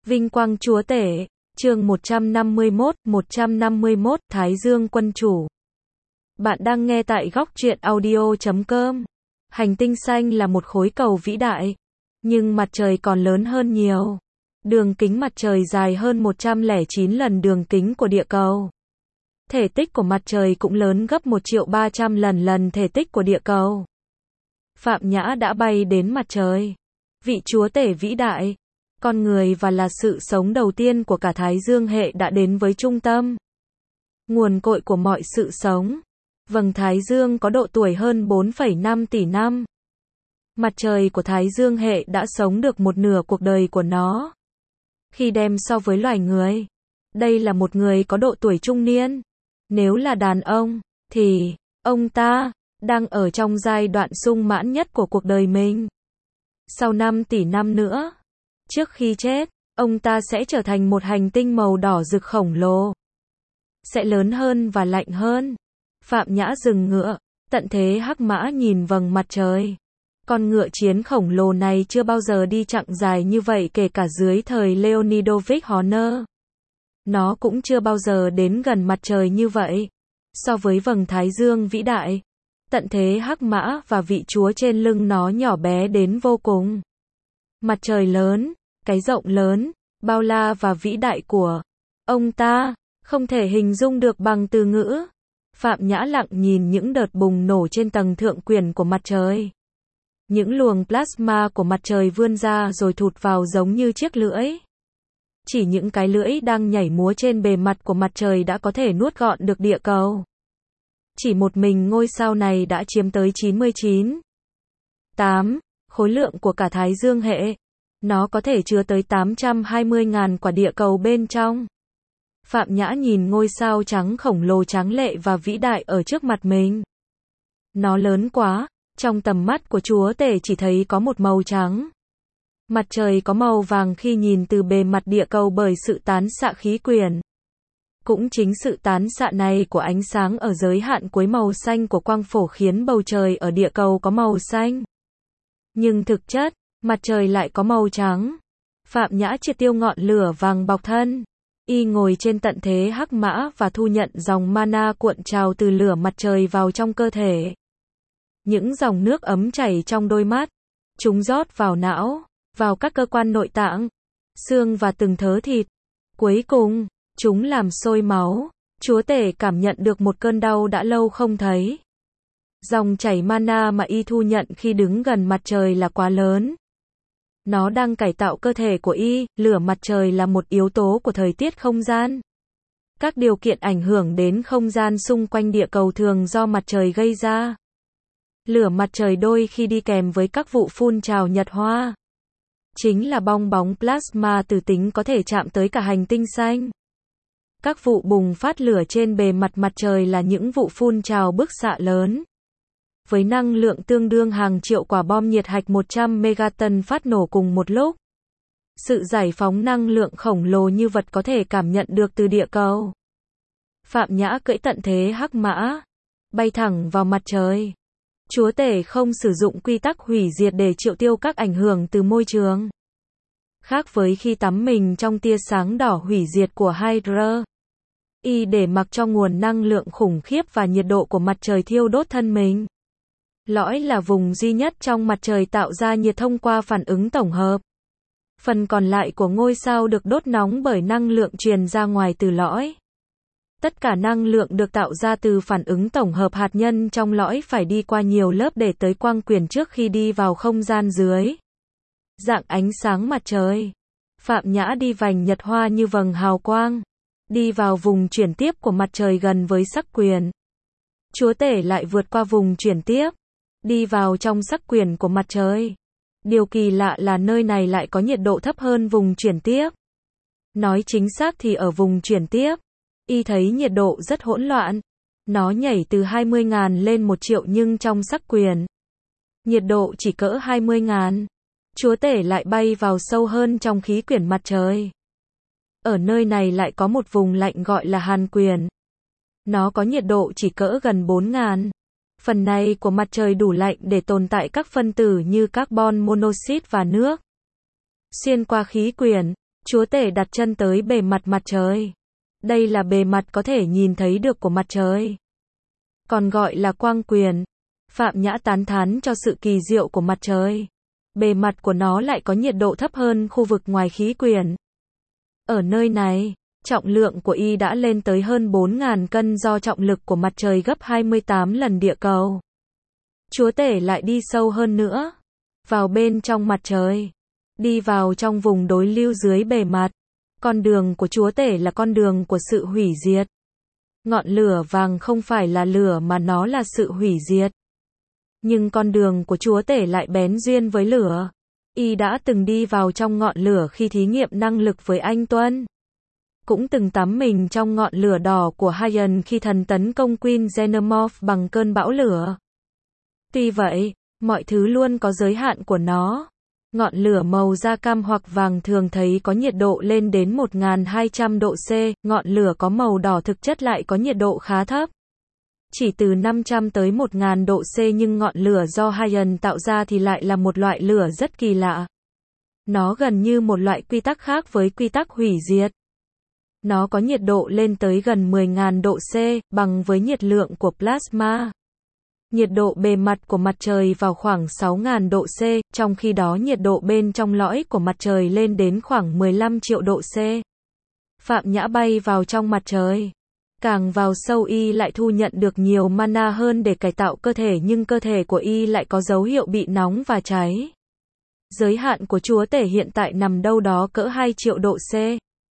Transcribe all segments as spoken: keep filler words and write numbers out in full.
Vinh quang Chúa Tể, chương một trăm năm mươi mốt, một trăm năm mươi mốt, Thái Dương Quân Chủ. Bạn đang nghe tại góc truyện audio chấm com. Hành tinh xanh là một khối cầu vĩ đại, nhưng mặt trời còn lớn hơn nhiều. Đường kính mặt trời dài hơn một trăm lẻ chín lần đường kính của địa cầu. Thể tích của mặt trời cũng lớn gấp một triệu ba trăm lần lần thể tích của địa cầu. Phạm Nhã đã bay đến mặt trời. Vị Chúa Tể vĩ đại, con người và là sự sống đầu tiên của cả Thái Dương hệ đã đến với trung tâm, nguồn cội của mọi sự sống. Vầng Thái Dương có độ tuổi hơn bốn phẩy năm tỷ năm. Mặt trời của Thái Dương hệ đã sống được một nửa cuộc đời của nó. Khi đem so với loài người, đây là một người có độ tuổi trung niên. Nếu là đàn ông, thì ông ta đang ở trong giai đoạn sung mãn nhất của cuộc đời mình. Sau năm tỷ năm nữa, trước khi chết, ông ta sẽ trở thành một hành tinh màu đỏ rực khổng lồ. Sẽ lớn hơn và lạnh hơn. Phạm Nhã dừng ngựa, tận thế hắc mã nhìn vầng mặt trời. Con ngựa chiến khổng lồ này chưa bao giờ đi chặng dài như vậy kể cả dưới thời Leonidovich Horner. Nó cũng chưa bao giờ đến gần mặt trời như vậy. So với vầng Thái Dương vĩ đại, tận thế hắc mã và vị chúa trên lưng nó nhỏ bé đến vô cùng. Mặt trời lớn, cái rộng lớn, bao la và vĩ đại của ông ta, không thể hình dung được bằng từ ngữ. Phạm Nhã lặng nhìn những đợt bùng nổ trên tầng thượng quyền của mặt trời. Những luồng plasma của mặt trời vươn ra rồi thụt vào giống như chiếc lưỡi. Chỉ những cái lưỡi đang nhảy múa trên bề mặt của mặt trời đã có thể nuốt gọn được địa cầu. Chỉ một mình ngôi sao này đã chiếm tới chín mươi chín phẩy tám khối lượng của cả Thái Dương hệ. Nó có thể chứa tới tám trăm hai mươi nghìn quả địa cầu bên trong. Phạm Nhã nhìn ngôi sao trắng khổng lồ tráng lệ và vĩ đại ở trước mặt mình. Nó lớn quá, trong tầm mắt của Chúa Tể chỉ thấy có một màu trắng. Mặt trời có màu vàng khi nhìn từ bề mặt địa cầu bởi sự tán xạ khí quyển. Cũng chính sự tán xạ này của ánh sáng ở giới hạn cuối màu xanh của quang phổ khiến bầu trời ở địa cầu có màu xanh. Nhưng thực chất, mặt trời lại có màu trắng. Phạm Nhã triệt tiêu ngọn lửa vàng bọc thân. Y ngồi trên tận thế hắc mã và thu nhận dòng mana cuộn trào từ lửa mặt trời vào trong cơ thể. Những dòng nước ấm chảy trong đôi mắt. Chúng rót vào não, vào các cơ quan nội tạng, xương và từng thớ thịt. Cuối cùng, chúng làm sôi máu. Chúa Tể cảm nhận được một cơn đau đã lâu không thấy. Dòng chảy mana mà y thu nhận khi đứng gần mặt trời là quá lớn. Nó đang cải tạo cơ thể của y. Lửa mặt trời là một yếu tố của thời tiết không gian. Các điều kiện ảnh hưởng đến không gian xung quanh địa cầu thường do mặt trời gây ra. Lửa mặt trời đôi khi đi kèm với các vụ phun trào nhật hoa. Chính là bong bóng plasma từ tính có thể chạm tới cả hành tinh xanh. Các vụ bùng phát lửa trên bề mặt mặt trời là những vụ phun trào bức xạ lớn. Với năng lượng tương đương hàng triệu quả bom nhiệt hạch một trăm megaton phát nổ cùng một lúc. Sự giải phóng năng lượng khổng lồ như vật có thể cảm nhận được từ địa cầu. Phạm Nhã cưỡi tận thế hắc mã, bay thẳng vào mặt trời. Chúa Tể không sử dụng quy tắc hủy diệt để triệu tiêu các ảnh hưởng từ môi trường. Khác với khi tắm mình trong tia sáng đỏ hủy diệt của Hydra, y để mặc cho nguồn năng lượng khủng khiếp và nhiệt độ của mặt trời thiêu đốt thân mình. Lõi là vùng duy nhất trong mặt trời tạo ra nhiệt thông qua phản ứng tổng hợp. Phần còn lại của ngôi sao được đốt nóng bởi năng lượng truyền ra ngoài từ lõi. Tất cả năng lượng được tạo ra từ phản ứng tổng hợp hạt nhân trong lõi phải đi qua nhiều lớp để tới quang quyển trước khi đi vào không gian dưới dạng ánh sáng mặt trời. Phạm Nhã đi vành nhật hoa như vầng hào quang, đi vào vùng chuyển tiếp của mặt trời gần với sắc quyển. Chúa Tể lại vượt qua vùng chuyển tiếp, đi vào trong sắc quyển của mặt trời. Điều kỳ lạ là nơi này lại có nhiệt độ thấp hơn vùng chuyển tiếp. Nói chính xác thì ở vùng chuyển tiếp, y thấy nhiệt độ rất hỗn loạn. Nó nhảy từ hai mươi nghìn lên một triệu nhưng trong sắc quyển, nhiệt độ chỉ cỡ hai mươi nghìn. Chúa Tể lại bay vào sâu hơn trong khí quyển mặt trời. Ở nơi này lại có một vùng lạnh gọi là hàn quyển. Nó có nhiệt độ chỉ cỡ gần bốn nghìn. Phần này của mặt trời đủ lạnh để tồn tại các phân tử như carbon monoxide và nước. Xuyên qua khí quyển, Chúa tể đặt chân tới bề mặt mặt trời. Đây là bề mặt có thể nhìn thấy được của mặt trời. Còn gọi là quang quyền. Phạm Nhã tán thán cho sự kỳ diệu của mặt trời. Bề mặt của nó lại có nhiệt độ thấp hơn khu vực ngoài khí quyển. Ở nơi này, trọng lượng của y đã lên tới hơn bốn nghìn cân do trọng lực của mặt trời gấp hai mươi tám lần địa cầu. Chúa tể lại đi sâu hơn nữa. Vào bên trong mặt trời. Đi vào trong vùng đối lưu dưới bề mặt. Con đường của Chúa tể là con đường của sự hủy diệt. Ngọn lửa vàng không phải là lửa mà nó là sự hủy diệt. Nhưng con đường của Chúa tể lại bén duyên với lửa. Y đã từng đi vào trong ngọn lửa khi thí nghiệm năng lực với anh Tuân. Cũng từng tắm mình trong ngọn lửa đỏ của Haiyan khi thần tấn công Queen Xenomorph bằng cơn bão lửa. Tuy vậy, mọi thứ luôn có giới hạn của nó. Ngọn lửa màu da cam hoặc vàng thường thấy có nhiệt độ lên đến một nghìn hai trăm độ C, ngọn lửa có màu đỏ thực chất lại có nhiệt độ khá thấp. Chỉ từ năm trăm tới một nghìn độ C, nhưng ngọn lửa do Haiyan tạo ra thì lại là một loại lửa rất kỳ lạ. Nó gần như một loại quy tắc khác với quy tắc hủy diệt. Nó có nhiệt độ lên tới gần mười nghìn độ C, bằng với nhiệt lượng của plasma. Nhiệt độ bề mặt của mặt trời vào khoảng sáu nghìn độ C, trong khi đó nhiệt độ bên trong lõi của mặt trời lên đến khoảng mười lăm triệu độ C. Phạm Nhã bay vào trong mặt trời. Càng vào sâu y lại thu nhận được nhiều mana hơn để cải tạo cơ thể, nhưng cơ thể của y lại có dấu hiệu bị nóng và cháy. Giới hạn của Chúa tể hiện tại nằm đâu đó cỡ hai triệu độ C.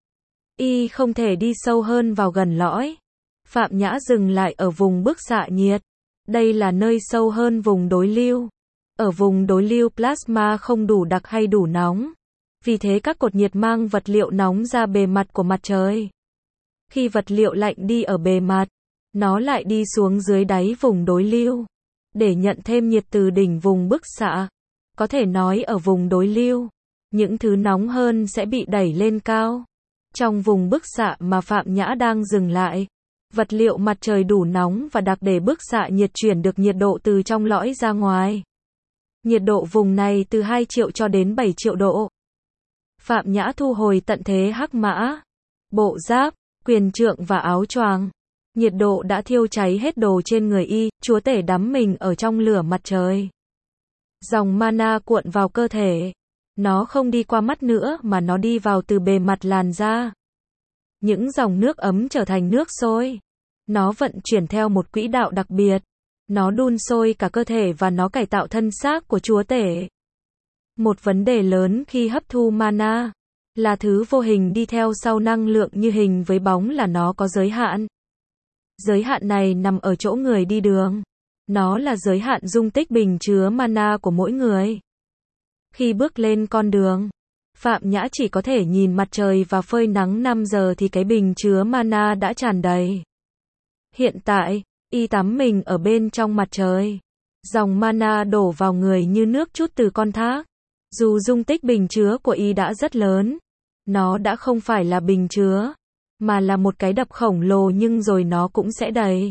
Y không thể đi sâu hơn vào gần lõi. Phạm Nhã dừng lại ở vùng bức xạ nhiệt. Đây là nơi sâu hơn vùng đối lưu. Ở vùng đối lưu plasma không đủ đặc hay đủ nóng. Vì thế các cột nhiệt mang vật liệu nóng ra bề mặt của mặt trời. Khi vật liệu lạnh đi ở bề mặt, nó lại đi xuống dưới đáy vùng đối lưu. Để nhận thêm nhiệt từ đỉnh vùng bức xạ. Có thể nói ở vùng đối lưu, những thứ nóng hơn sẽ bị đẩy lên cao. Trong vùng bức xạ mà Phạm Nhã đang dừng lại, vật liệu mặt trời đủ nóng và đặc để bức xạ nhiệt chuyển được nhiệt độ từ trong lõi ra ngoài. Nhiệt độ vùng này từ hai triệu cho đến bảy triệu độ. Phạm Nhã thu hồi tận thế hắc mã, bộ giáp, quyền trượng và áo choàng. Nhiệt độ đã thiêu cháy hết đồ trên người y, Chúa tể đắm mình ở trong lửa mặt trời. Dòng mana cuộn vào cơ thể. Nó không đi qua mắt nữa mà nó đi vào từ bề mặt làn da. Những dòng nước ấm trở thành nước sôi. Nó vận chuyển theo một quỹ đạo đặc biệt. Nó đun sôi cả cơ thể và nó cải tạo thân xác của Chúa tể. Một vấn đề lớn khi hấp thu mana là thứ vô hình đi theo sau năng lượng như hình với bóng là nó có giới hạn. Giới hạn này nằm ở chỗ người đi đường. Nó là giới hạn dung tích bình chứa mana của mỗi người. Khi bước lên con đường, Phạm Nhã chỉ có thể nhìn mặt trời và phơi nắng năm giờ thì cái bình chứa mana đã tràn đầy. Hiện tại, y tắm mình ở bên trong mặt trời. Dòng mana đổ vào người như nước trút từ con thác. Dù dung tích bình chứa của y đã rất lớn, nó đã không phải là bình chứa, mà là một cái đập khổng lồ, nhưng rồi nó cũng sẽ đầy.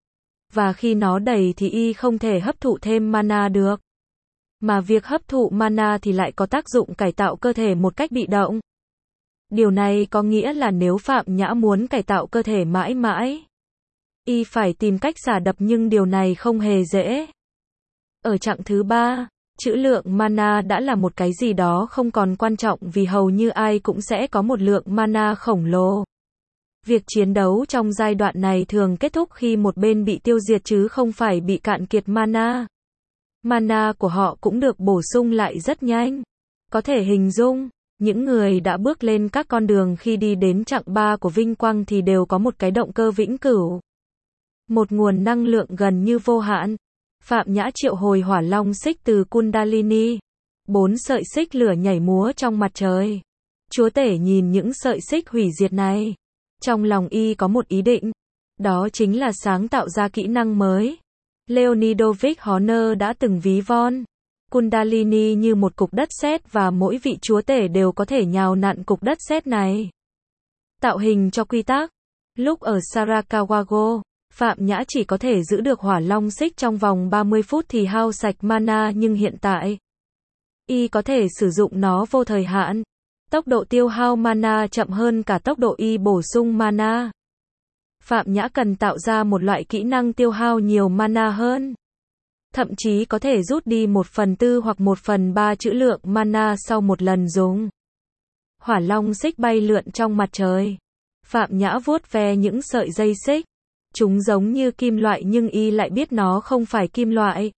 Và khi nó đầy thì y không thể hấp thụ thêm mana được. Mà việc hấp thụ mana thì lại có tác dụng cải tạo cơ thể một cách bị động. Điều này có nghĩa là nếu Phạm Nhã muốn cải tạo cơ thể mãi mãi, y phải tìm cách xả đập, nhưng điều này không hề dễ. Ở chặng thứ ba, trữ lượng mana đã là một cái gì đó không còn quan trọng vì hầu như ai cũng sẽ có một lượng mana khổng lồ. Việc chiến đấu trong giai đoạn này thường kết thúc khi một bên bị tiêu diệt chứ không phải bị cạn kiệt mana. Mana của họ cũng được bổ sung lại rất nhanh. Có thể hình dung, những người đã bước lên các con đường khi đi đến chặng ba của vinh quang thì đều có một cái động cơ vĩnh cửu. Một nguồn năng lượng gần như vô hạn. Phạm Nhã triệu hồi hỏa long xích từ Kundalini. Bốn sợi xích lửa nhảy múa trong mặt trời. Chúa tể nhìn những sợi xích hủy diệt này. Trong lòng y có một ý định. Đó chính là sáng tạo ra kỹ năng mới. Leonidovich Horner đã từng ví von Kundalini như một cục đất sét và mỗi vị chúa tể đều có thể nhào nặn cục đất sét này. Tạo hình cho quy tắc. Lúc ở Sarakawago, Phạm Nhã chỉ có thể giữ được hỏa long xích trong vòng ba mươi phút thì hao sạch mana, nhưng hiện tại y có thể sử dụng nó vô thời hạn. Tốc độ tiêu hao mana chậm hơn cả tốc độ y bổ sung mana. Phạm Nhã cần tạo ra một loại kỹ năng tiêu hao nhiều mana hơn. Thậm chí có thể rút đi một phần tư hoặc một phần ba trữ lượng mana sau một lần dùng. Hỏa long xích bay lượn trong mặt trời. Phạm Nhã vuốt ve những sợi dây xích. Chúng giống như kim loại nhưng y lại biết nó không phải kim loại.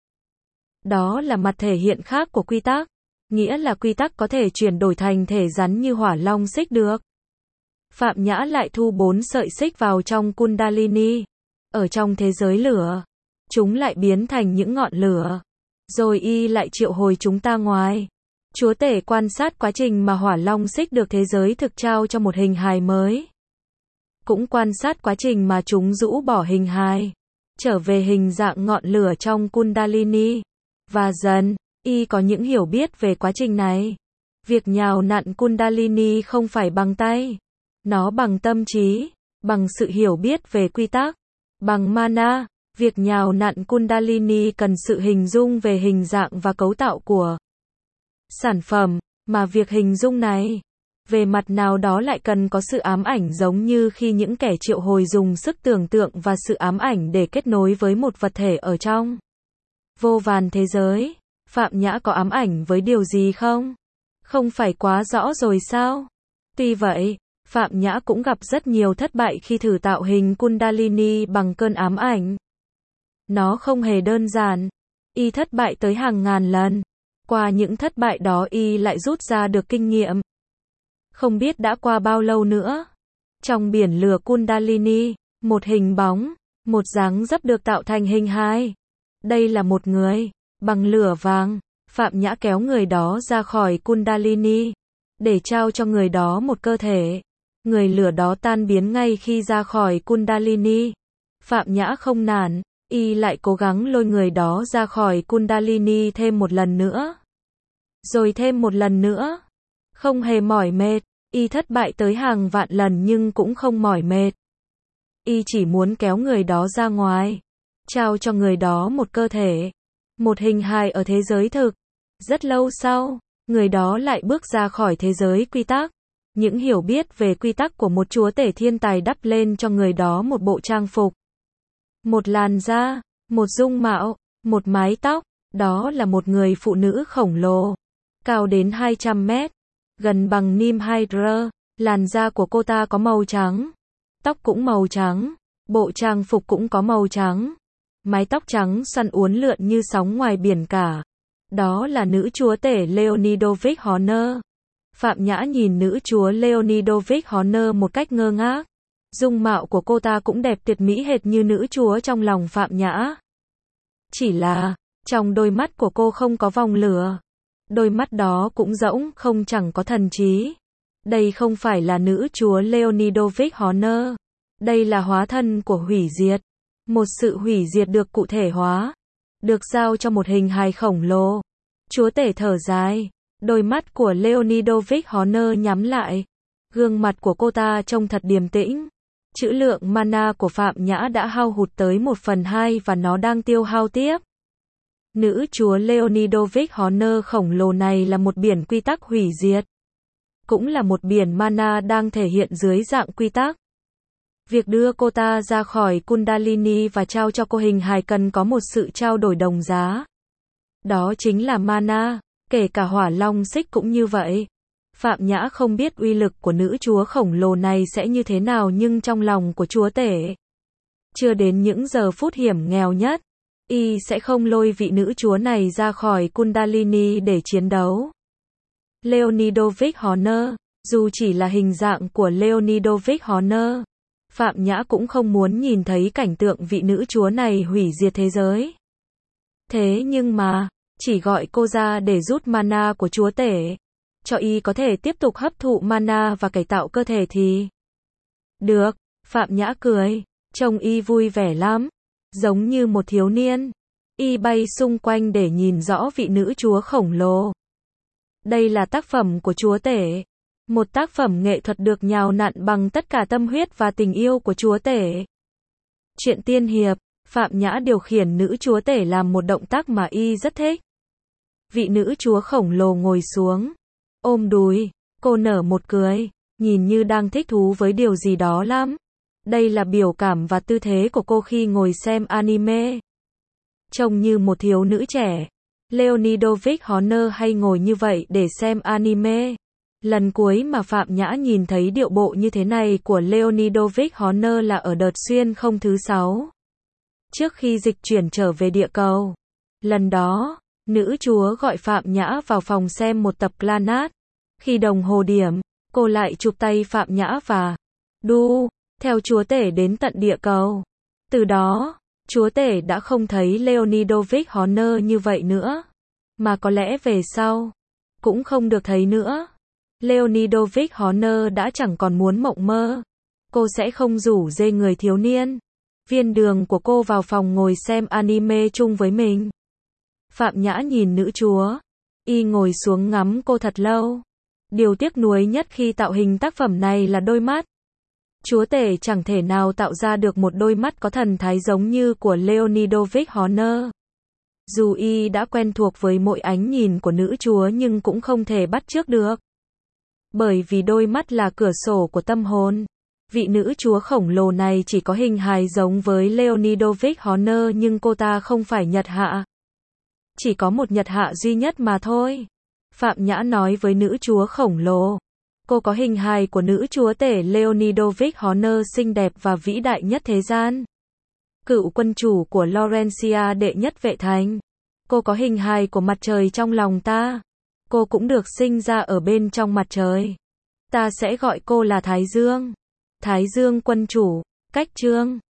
Đó là mặt thể hiện khác của quy tắc. Nghĩa là quy tắc có thể chuyển đổi thành thể rắn như hỏa long xích được. Phạm Nhã lại thu bốn sợi xích vào trong Kundalini. Ở trong thế giới lửa, chúng lại biến thành những ngọn lửa. Rồi y lại triệu hồi chúng ta ngoài. Chúa tể quan sát quá trình mà hỏa long xích được thế giới thực trao cho một hình hài mới. Cũng quan sát quá trình mà chúng rũ bỏ hình hài, trở về hình dạng ngọn lửa trong Kundalini. Và dần, y có những hiểu biết về quá trình này. Việc nhào nặn Kundalini không phải bằng tay. Nó bằng tâm trí, bằng sự hiểu biết về quy tắc, bằng mana. Việc nhào nặn Kundalini cần sự hình dung về hình dạng và cấu tạo của sản phẩm, mà việc hình dung này, về mặt nào đó lại cần có sự ám ảnh giống như khi những kẻ triệu hồi dùng sức tưởng tượng và sự ám ảnh để kết nối với một vật thể ở trong vô vàn thế giới. Phạm Nhã có ám ảnh với điều gì không? Không phải quá rõ rồi sao? Tuy vậy, Phạm Nhã cũng gặp rất nhiều thất bại khi thử tạo hình Kundalini bằng cơn ám ảnh. Nó không hề đơn giản. Y thất bại tới hàng ngàn lần. Qua những thất bại đó y lại rút ra được kinh nghiệm. Không biết đã qua bao lâu nữa. Trong biển lửa Kundalini, một hình bóng, một dáng dấp được tạo thành hình hài. Đây là một người, bằng lửa vàng. Phạm Nhã kéo người đó ra khỏi Kundalini, để trao cho người đó một cơ thể. Người lửa đó tan biến ngay khi ra khỏi Kundalini. Phạm Nhã không nản, y lại cố gắng lôi người đó ra khỏi Kundalini thêm một lần nữa. Rồi thêm một lần nữa. Không hề mỏi mệt, y thất bại tới hàng vạn lần nhưng cũng không mỏi mệt. Y chỉ muốn kéo người đó ra ngoài, trao cho người đó một cơ thể, một hình hài ở thế giới thực. Rất lâu sau, người đó lại bước ra khỏi thế giới quy tắc. Những hiểu biết về quy tắc của một chúa tể thiên tài đắp lên cho người đó một bộ trang phục, một làn da, một dung mạo, một mái tóc. Đó là một người phụ nữ khổng lồ, cao đến hai trăm mét, gần bằng Nim Hydra. Làn da của cô ta có màu trắng, tóc cũng màu trắng, bộ trang phục cũng có màu trắng, mái tóc trắng xoăn uốn lượn như sóng ngoài biển cả. Đó là nữ chúa tể Leonidovich Honor. Phạm Nhã nhìn nữ chúa Leonidovich Honor một cách ngơ ngác. Dung mạo của cô ta cũng đẹp tuyệt mỹ hệt như nữ chúa trong lòng Phạm Nhã. Chỉ là, trong đôi mắt của cô không có vòng lửa. Đôi mắt đó cũng rỗng, không chẳng có thần trí. Đây không phải là nữ chúa Leonidovich Honor. Đây là hóa thân của hủy diệt. Một sự hủy diệt được cụ thể hóa, được giao cho một hình hài khổng lồ. Chúa tể thở dài. Đôi mắt của Leonidovich Honor nhắm lại. Gương mặt của cô ta trông thật điềm tĩnh. Trữ lượng mana của Phạm Nhã đã hao hụt tới một phần hai và nó đang tiêu hao tiếp. Nữ chúa Leonidovich Honor khổng lồ này là một biển quy tắc hủy diệt. Cũng là một biển mana đang thể hiện dưới dạng quy tắc. Việc đưa cô ta ra khỏi Kundalini và trao cho cô hình hài cần có một sự trao đổi đồng giá. Đó chính là mana, kể cả hỏa long xích cũng như vậy. Phạm Nhã không biết uy lực của nữ chúa khổng lồ này sẽ như thế nào nhưng trong lòng của chúa tể, chưa đến những giờ phút hiểm nghèo nhất, y sẽ không lôi vị nữ chúa này ra khỏi Kundalini để chiến đấu. Leonidovich Honor, dù chỉ là hình dạng của Leonidovich Honor, Phạm Nhã cũng không muốn nhìn thấy cảnh tượng vị nữ chúa này hủy diệt thế giới. Thế nhưng mà, chỉ gọi cô ra để rút mana của chúa tể, cho y có thể tiếp tục hấp thụ mana và cải tạo cơ thể thì được. Phạm Nhã cười, trông y vui vẻ lắm, giống như một thiếu niên. Y bay xung quanh để nhìn rõ vị nữ chúa khổng lồ. Đây là tác phẩm của chúa tể, một tác phẩm nghệ thuật được nhào nặn bằng tất cả tâm huyết và tình yêu của chúa tể. Chuyện tiên hiệp, Phạm Nhã điều khiển nữ chúa tể làm một động tác mà y rất thích. Vị nữ chúa khổng lồ ngồi xuống, ôm đùi, Cô nở một cười, nhìn như đang thích thú với điều gì đó lắm. Đây là biểu cảm và tư thế của cô khi ngồi xem anime. Trông như một thiếu nữ trẻ. Leonidovich Horner hay ngồi như vậy để xem anime. Lần cuối mà Phạm Nhã nhìn thấy điệu bộ như thế này của Leonidovich Horner là ở đợt xuyên không thứ sáu. Trước khi dịch chuyển trở về địa cầu. Lần đó, nữ chúa gọi Phạm Nhã vào phòng xem một tập Clannad. Khi đồng hồ điểm, cô lại chụp tay Phạm Nhã và đu theo chúa tể đến tận địa cầu. Từ đó, chúa tể đã không thấy Leonidovich Horner như vậy nữa. Mà có lẽ về sau, cũng không được thấy nữa. Leonidovich Horner đã chẳng còn muốn mộng mơ. Cô sẽ không rủ dê người thiếu niên viên đường của cô vào phòng ngồi xem anime chung với mình. Phạm Nhã nhìn nữ chúa. Y ngồi xuống ngắm cô thật lâu. Điều tiếc nuối nhất khi tạo hình tác phẩm này là đôi mắt. Chúa tể chẳng thể nào tạo ra được một đôi mắt có thần thái giống như của Leonidovich Horner. Dù y đã quen thuộc với mỗi ánh nhìn của nữ chúa nhưng cũng không thể bắt chước được. Bởi vì đôi mắt là cửa sổ của tâm hồn. Vị nữ chúa khổng lồ này chỉ có hình hài giống với Leonidovich Horner nhưng cô ta không phải Nhật Hạ. Chỉ có một Nhật Hạ duy nhất mà thôi. Phạm Nhã nói với nữ chúa khổng lồ. Cô có hình hài của nữ chúa tể Leonidovich Horner xinh đẹp và vĩ đại nhất thế gian. Cựu quân chủ của Laurentia đệ nhất vệ thành. Cô có hình hài của mặt trời trong lòng ta. Cô cũng được sinh ra ở bên trong mặt trời. Ta sẽ gọi cô là Thái Dương. Thái Dương quân chủ. Cách chương